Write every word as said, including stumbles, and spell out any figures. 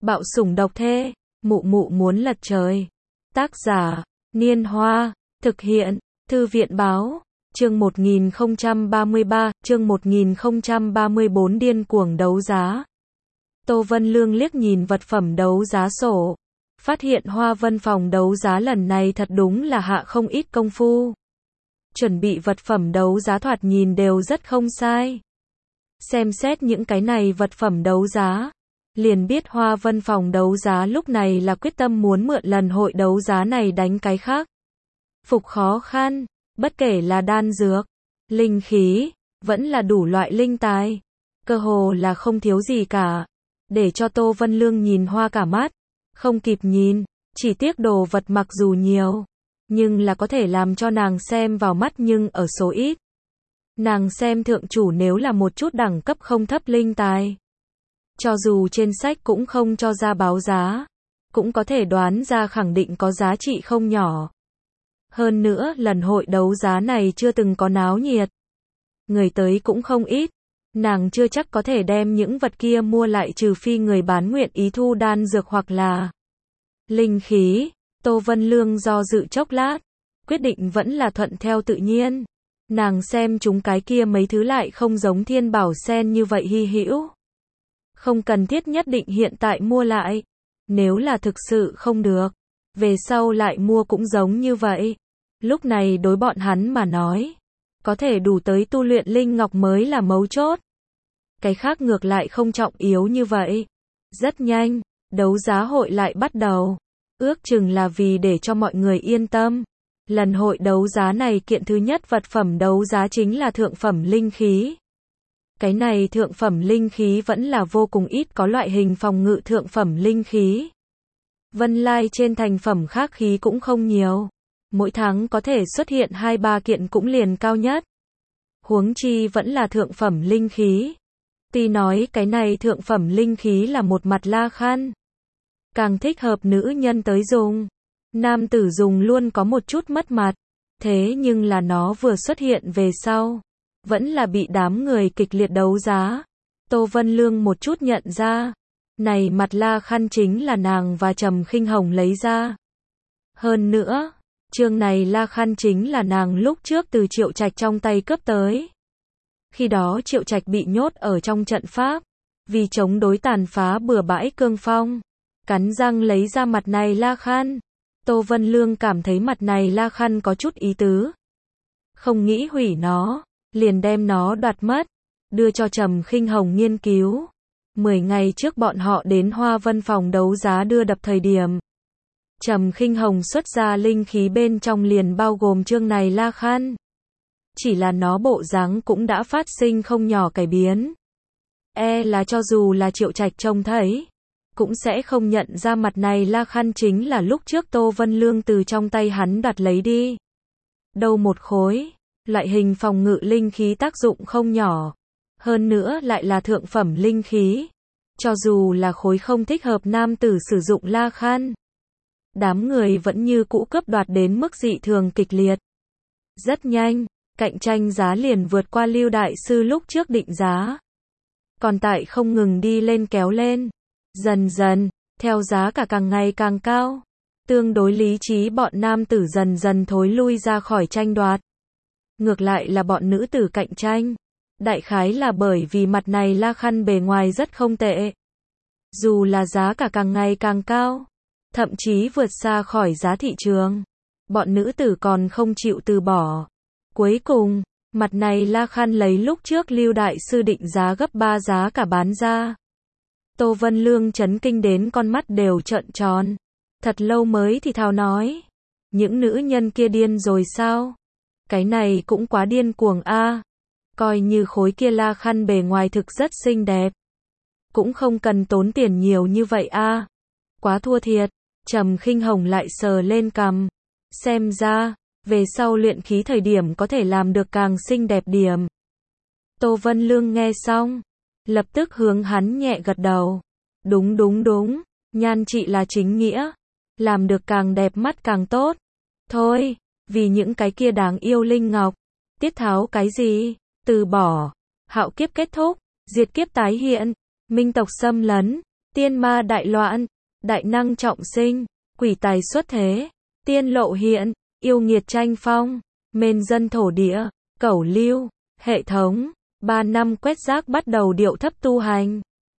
Bạo sủng độc thê, mụ mụ muốn lật trời. Tác giả, Niên Hoa, thực hiện, Thư viện Báo, chương một nghìn không trăm ba mươi ba, chương một nghìn không trăm ba mươi bốn điên cuồng đấu giá. Tô Vân Lương liếc nhìn vật phẩm đấu giá sổ, phát hiện Hoa Vân phòng đấu giá lần này thật đúng là hạ không ít công phu. Chuẩn bị vật phẩm đấu giá thoạt nhìn đều rất không sai. Xem xét những cái này vật phẩm đấu giá, liền biết Hoa Vân phòng đấu giá lúc này là quyết tâm muốn mượn lần hội đấu giá này đánh cái khác. Phục khó khăn, bất kể là đan dược, linh khí, vẫn là đủ loại linh tài, cơ hồ là không thiếu gì cả. Để cho Tô Vân Lương nhìn hoa cả mắt, không kịp nhìn, chỉ tiếc đồ vật mặc dù nhiều, nhưng là có thể làm cho nàng xem vào mắt nhưng ở số ít. Nàng xem thượng chủ nếu là một chút đẳng cấp không thấp linh tài, cho dù trên sách cũng không cho ra báo giá, cũng có thể đoán ra khẳng định có giá trị không nhỏ. Hơn nữa, lần hội đấu giá này chưa từng có náo nhiệt, người tới cũng không ít, nàng chưa chắc có thể đem những vật kia mua lại trừ phi người bán nguyện ý thu đan dược hoặc là linh khí. Tô Vân Lương do dự chốc lát, quyết định vẫn là thuận theo tự nhiên. Nàng xem chúng cái kia mấy thứ lại không giống thiên bảo sen như vậy hy hữu, không cần thiết nhất định hiện tại mua lại. Nếu là thực sự không được, về sau lại mua cũng giống như vậy. Lúc này đối bọn hắn mà nói, có thể đủ tới tu luyện linh ngọc mới là mấu chốt. Cái khác ngược lại không trọng yếu như vậy. Rất nhanh, đấu giá hội lại bắt đầu. Ước chừng là vì để cho mọi người yên tâm. Lần hội đấu giá này kiện thứ nhất vật phẩm đấu giá chính là thượng phẩm linh khí. Cái này thượng phẩm linh khí vẫn là vô cùng ít có loại hình phòng ngự thượng phẩm linh khí. Vân Lai trên thành phẩm khác khí cũng không nhiều. Mỗi tháng có thể xuất hiện hai ba kiện cũng liền cao nhất. Huống chi vẫn là thượng phẩm linh khí. Tuy nói cái này thượng phẩm linh khí là một mặt la khan, càng thích hợp nữ nhân tới dùng. Nam tử dùng luôn có một chút mất mặt. Thế nhưng là nó vừa xuất hiện về sau, vẫn là bị đám người kịch liệt đấu giá. Tô Vân Lương một chút nhận ra, này mặt la khăn chính là nàng và Trầm Khinh Hồng lấy ra. Hơn nữa, chương này la khăn chính là nàng lúc trước từ Triệu Trạch trong tay cướp tới. Khi đó Triệu Trạch bị nhốt ở trong trận pháp, vì chống đối tàn phá bừa bãi cương phong, cắn răng lấy ra mặt này la khăn. Tô Vân Lương cảm thấy mặt này la khăn có chút ý tứ, không nghĩ hủy nó, liền đem nó đoạt mất, đưa cho Trầm Khinh Hồng nghiên cứu. Mười ngày trước bọn họ đến Hoa Vân phòng đấu giá đưa đập thời điểm, Trầm Khinh Hồng xuất ra linh khí bên trong liền bao gồm chương này la khăn. Chỉ là nó bộ dáng cũng đã phát sinh không nhỏ cải biến. E là cho dù là Triệu Trạch trông thấy, cũng sẽ không nhận ra mặt này la khăn chính là lúc trước Tô Vân Lương từ trong tay hắn đoạt lấy đi. Đâu một khối, loại hình phòng ngự linh khí tác dụng không nhỏ. Hơn nữa lại là thượng phẩm linh khí. Cho dù là khối không thích hợp nam tử sử dụng la khăn, đám người vẫn như cũ cướp đoạt đến mức dị thường kịch liệt. Rất nhanh, cạnh tranh giá liền vượt qua Lưu đại sư lúc trước định giá. Còn tại không ngừng đi lên kéo lên. Dần dần, theo giá cả càng ngày càng cao, tương đối lý trí bọn nam tử dần dần thối lui ra khỏi tranh đoạt. Ngược lại là bọn nữ tử cạnh tranh. Đại khái là bởi vì mặt này la khăn bề ngoài rất không tệ. Dù là giá cả càng ngày càng cao, thậm chí vượt xa khỏi giá thị trường, bọn nữ tử còn không chịu từ bỏ. Cuối cùng, mặt này la khăn lấy lúc trước Lưu đại sư định giá gấp ba giá cả bán ra. Tô Vân Lương chấn kinh đến con mắt đều trợn tròn. Thật lâu mới thì thào nói, những nữ nhân kia điên rồi sao? Cái này cũng quá điên cuồng a. Coi như khối kia la khăn bề ngoài thực rất xinh đẹp, cũng không cần tốn tiền nhiều như vậy a. Quá thua thiệt. Trầm Khinh Hồng lại sờ lên cằm. Xem ra, về sau luyện khí thời điểm có thể làm được càng xinh đẹp điểm. Tô Vân Lương nghe xong, lập tức hướng hắn nhẹ gật đầu. Đúng đúng đúng, nhan trị là chính nghĩa. Làm được càng đẹp mắt càng tốt. Thôi, vì những cái kia đáng yêu linh ngọc, tiết tháo cái gì, từ bỏ. Hạo kiếp kết thúc, diệt kiếp tái hiện, minh tộc xâm lấn, tiên ma đại loạn, đại năng trọng sinh, quỷ tài xuất thế, tiên lộ hiện, yêu nghiệt tranh phong, mên dân thổ địa, cẩu lưu, hệ thống, ba năm quét rác bắt đầu điệu thấp tu hành.